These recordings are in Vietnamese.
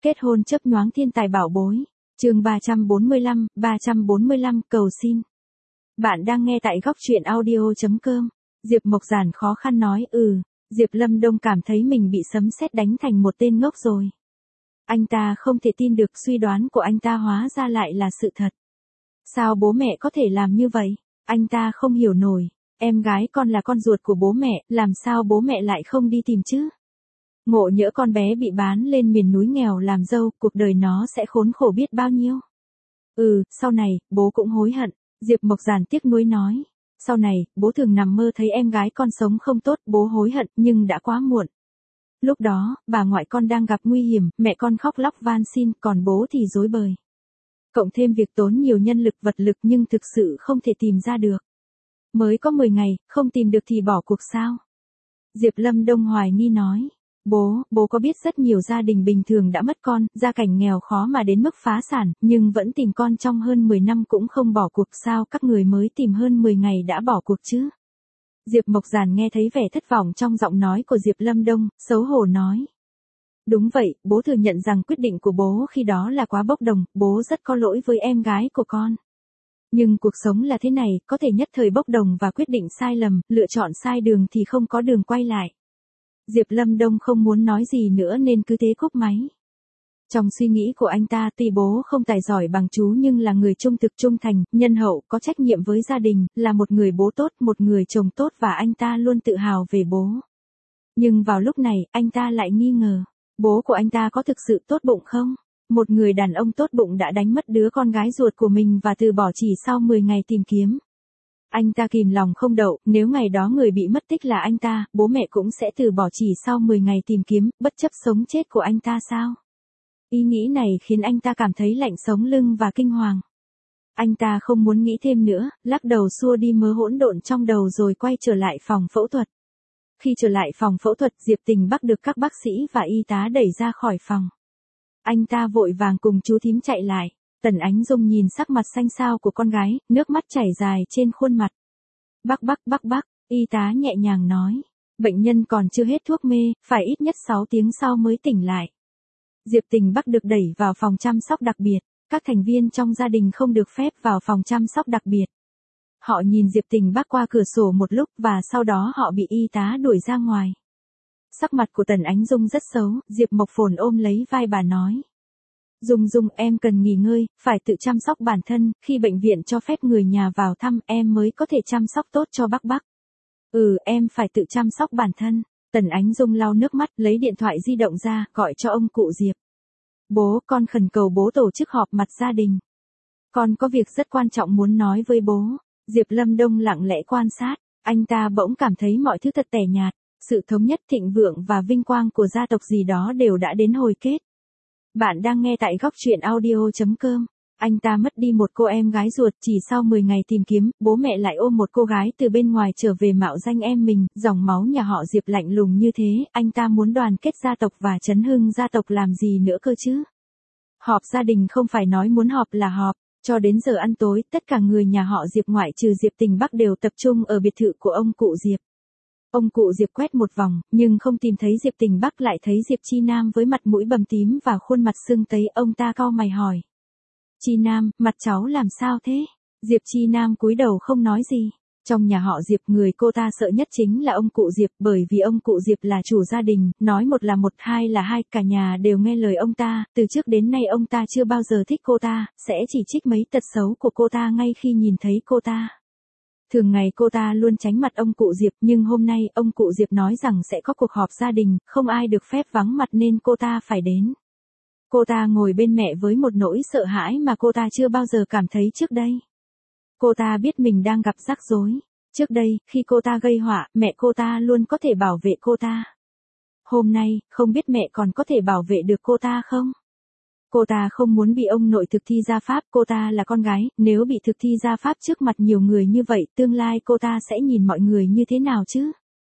Kết hôn chớp nhoáng thiên tài bảo bối. Chương 345 cầu xin. Bạn đang nghe tại góc truyện audio.com. Diệp Mộc Giản khó khăn nói, Diệp Lâm Đông cảm thấy mình bị sấm sét đánh thành một tên ngốc rồi. Anh ta không thể tin được suy đoán của anh ta hóa ra lại là sự thật. Sao bố mẹ có thể làm như vậy? Anh ta không hiểu nổi. Em gái con là con ruột của bố mẹ, làm sao bố mẹ lại không đi tìm chứ? Ngộ nhỡ con bé bị bán lên miền núi nghèo làm dâu, cuộc đời nó sẽ khốn khổ biết bao nhiêu. Sau này, bố cũng hối hận. Diệp Mộc Giản tiếc nuối nói. Sau này, bố thường nằm mơ thấy em gái con sống không tốt, bố hối hận, nhưng đã quá muộn. Lúc đó, bà ngoại con đang gặp nguy hiểm, mẹ con khóc lóc van xin, còn bố thì rối bời. Cộng thêm việc tốn nhiều nhân lực vật lực nhưng thực sự không thể tìm ra được. Mới có 10 ngày, không tìm được thì bỏ cuộc sao? Diệp Lâm Đông hoài nghi nói. Bố có biết rất nhiều gia đình bình thường đã mất con, gia cảnh nghèo khó mà đến mức phá sản, nhưng vẫn tìm con trong hơn 10 năm cũng không bỏ cuộc, sao các người mới tìm hơn 10 ngày đã bỏ cuộc chứ? Diệp Mộc Giản nghe thấy vẻ thất vọng trong giọng nói của Diệp Lâm Đông, xấu hổ nói. Đúng vậy, bố thừa nhận rằng quyết định của bố khi đó là quá bốc đồng, bố rất có lỗi với em gái của con. Nhưng cuộc sống là thế này, có thể nhất thời bốc đồng và quyết định sai lầm, lựa chọn sai đường thì không có đường quay lại. Diệp Lâm Đông không muốn nói gì nữa nên cứ thế cúp máy. Trong suy nghĩ của anh ta, tuy bố không tài giỏi bằng chú nhưng là người trung thực trung thành, nhân hậu, có trách nhiệm với gia đình, là một người bố tốt, một người chồng tốt và anh ta luôn tự hào về bố. Nhưng vào lúc này, anh ta lại nghi ngờ, bố của anh ta có thực sự tốt bụng không? Một người đàn ông tốt bụng đã đánh mất đứa con gái ruột của mình và từ bỏ chỉ sau 10 ngày tìm kiếm. Anh ta kìm lòng không đậu, nếu ngày đó người bị mất tích là anh ta, bố mẹ cũng sẽ từ bỏ chỉ sau 10 ngày tìm kiếm, bất chấp sống chết của anh ta sao? Ý nghĩ này khiến anh ta cảm thấy lạnh sống lưng và kinh hoàng. Anh ta không muốn nghĩ thêm nữa, lắc đầu xua đi mớ hỗn độn trong đầu rồi quay trở lại phòng phẫu thuật. Khi trở lại phòng phẫu thuật, Diệp Tình Bắc được các bác sĩ và y tá đẩy ra khỏi phòng. Anh ta vội vàng cùng chú thím chạy lại. Tần Ánh Dung nhìn sắc mặt xanh xao của con gái, nước mắt chảy dài trên khuôn mặt. Bác, y tá nhẹ nhàng nói. Bệnh nhân còn chưa hết thuốc mê, phải ít nhất 6 tiếng sau mới tỉnh lại. Diệp Tình Bắc được đẩy vào phòng chăm sóc đặc biệt. Các thành viên trong gia đình không được phép vào phòng chăm sóc đặc biệt. Họ nhìn Diệp Tình Bắc qua cửa sổ một lúc và sau đó họ bị y tá đuổi ra ngoài. Sắc mặt của Tần Ánh Dung rất xấu, Diệp Mộc Phồn ôm lấy vai bà nói. Dung em cần nghỉ ngơi, phải tự chăm sóc bản thân, khi bệnh viện cho phép người nhà vào thăm em mới có thể chăm sóc tốt cho bác. Em phải tự chăm sóc bản thân. Tần Ánh Dung lau nước mắt, lấy điện thoại di động ra, gọi cho ông cụ Diệp. Bố, con khẩn cầu bố tổ chức họp mặt gia đình. Con có việc rất quan trọng muốn nói với bố. Diệp Lâm Đông lặng lẽ quan sát, anh ta bỗng cảm thấy mọi thứ thật tẻ nhạt, sự thống nhất thịnh vượng và vinh quang của gia tộc gì đó đều đã đến hồi kết. Bạn đang nghe tại góc truyện audio.com. Anh ta mất đi một cô em gái ruột, chỉ sau 10 ngày tìm kiếm, bố mẹ lại ôm một cô gái từ bên ngoài trở về mạo danh em mình, dòng máu nhà họ Diệp lạnh lùng như thế, anh ta muốn đoàn kết gia tộc và chấn hưng gia tộc làm gì nữa cơ chứ? Họp gia đình không phải nói muốn họp là họp, cho đến giờ ăn tối, tất cả người nhà họ Diệp ngoại trừ Diệp Tình Bắc đều tập trung ở biệt thự của ông cụ Diệp. Ông cụ Diệp quét một vòng, nhưng không tìm thấy Diệp Tình Bắc, lại thấy Diệp Chi Nam với mặt mũi bầm tím và khuôn mặt sưng tấy. Ông ta cau mày hỏi. Chi Nam, mặt cháu làm sao thế? Diệp Chi Nam cúi đầu không nói gì. Trong nhà họ Diệp, người cô ta sợ nhất chính là ông cụ Diệp, bởi vì ông cụ Diệp là chủ gia đình, nói một là một, hai là hai, cả nhà đều nghe lời ông ta, từ trước đến nay ông ta chưa bao giờ thích cô ta, sẽ chỉ trích mấy tật xấu của cô ta ngay khi nhìn thấy cô ta. Thường ngày cô ta luôn tránh mặt ông cụ Diệp, nhưng hôm nay ông cụ Diệp nói rằng sẽ có cuộc họp gia đình, không ai được phép vắng mặt nên cô ta phải đến. Cô ta ngồi bên mẹ với một nỗi sợ hãi mà cô ta chưa bao giờ cảm thấy trước đây. Cô ta biết mình đang gặp rắc rối. Trước đây, khi cô ta gây họa, mẹ cô ta luôn có thể bảo vệ cô ta. Hôm nay, không biết mẹ còn có thể bảo vệ được cô ta không? Cô ta không muốn bị ông nội thực thi gia pháp, cô ta là con gái, nếu bị thực thi gia pháp trước mặt nhiều người như vậy, tương lai cô ta sẽ nhìn mọi người như thế nào chứ?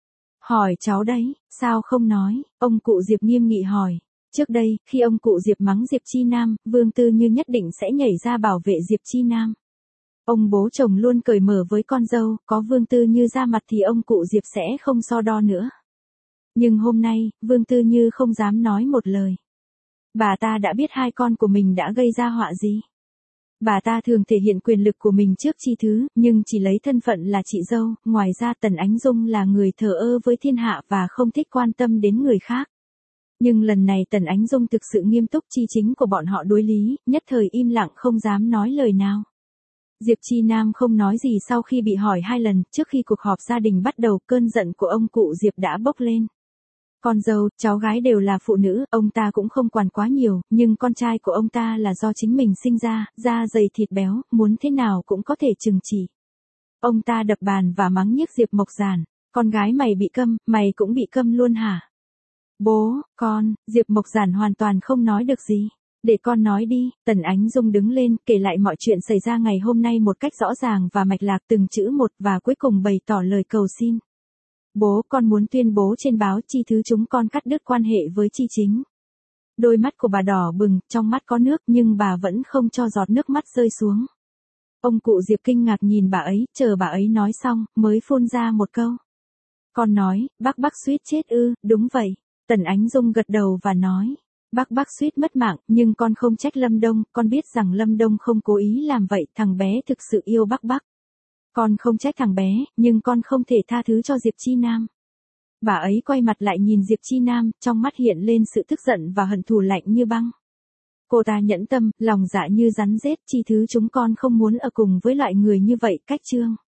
Hỏi cháu đấy, sao không nói? Ông cụ Diệp nghiêm nghị hỏi. Trước đây, khi ông cụ Diệp mắng Diệp Chi Nam, Vương Tư Như nhất định sẽ nhảy ra bảo vệ Diệp Chi Nam. Ông bố chồng luôn cởi mở với con dâu, có Vương Tư Như ra mặt thì ông cụ Diệp sẽ không so đo nữa. Nhưng hôm nay, Vương Tư Như không dám nói một lời. Bà ta đã biết hai con của mình đã gây ra họa gì. Bà ta thường thể hiện quyền lực của mình trước Chi Thứ, nhưng chỉ lấy thân phận là chị dâu, ngoài ra Tần Ánh Dung là người thờ ơ với thiên hạ và không thích quan tâm đến người khác. Nhưng lần này Tần Ánh Dung thực sự nghiêm túc, Chi Chính của bọn họ đối lý, nhất thời im lặng không dám nói lời nào. Diệp Chi Nam không nói gì sau khi bị hỏi 2 lần, trước khi cuộc họp gia đình bắt đầu, cơn giận của ông cụ Diệp đã bốc lên. Con dâu, cháu gái đều là phụ nữ, ông ta cũng không quản quá nhiều, nhưng con trai của ông ta là do chính mình sinh ra, da dày thịt béo, muốn thế nào cũng có thể trừng trị. Ông ta đập bàn và mắng nhiếc Diệp Mộc Giản, con gái mày bị câm, mày cũng bị câm luôn hả? Bố, con, Diệp Mộc Giản hoàn toàn không nói được gì. Để con nói đi, Tần Ánh Dung đứng lên, kể lại mọi chuyện xảy ra ngày hôm nay một cách rõ ràng và mạch lạc từng chữ một và cuối cùng bày tỏ lời cầu xin. Bố, con muốn tuyên bố trên báo Chi Thứ chúng con cắt đứt quan hệ với Chi Chính. Đôi mắt của bà đỏ bừng, trong mắt có nước nhưng bà vẫn không cho giọt nước mắt rơi xuống. Ông cụ Diệp kinh ngạc nhìn bà ấy, chờ bà ấy nói xong, mới phun ra một câu. Con nói, bác suýt chết ư, đúng vậy. Tần Ánh Dung gật đầu và nói. Bác suýt mất mạng, nhưng con không trách Lâm Đông, con biết rằng Lâm Đông không cố ý làm vậy, thằng bé thực sự yêu bác. Con không trách thằng bé, nhưng con không thể tha thứ cho Diệp Chi Nam. Bà ấy quay mặt lại nhìn Diệp Chi Nam, trong mắt hiện lên sự tức giận và hận thù lạnh như băng. Cô ta nhẫn tâm, lòng dạ như rắn rết, Chi Thứ chúng con không muốn ở cùng với loại người như vậy, cách Trương.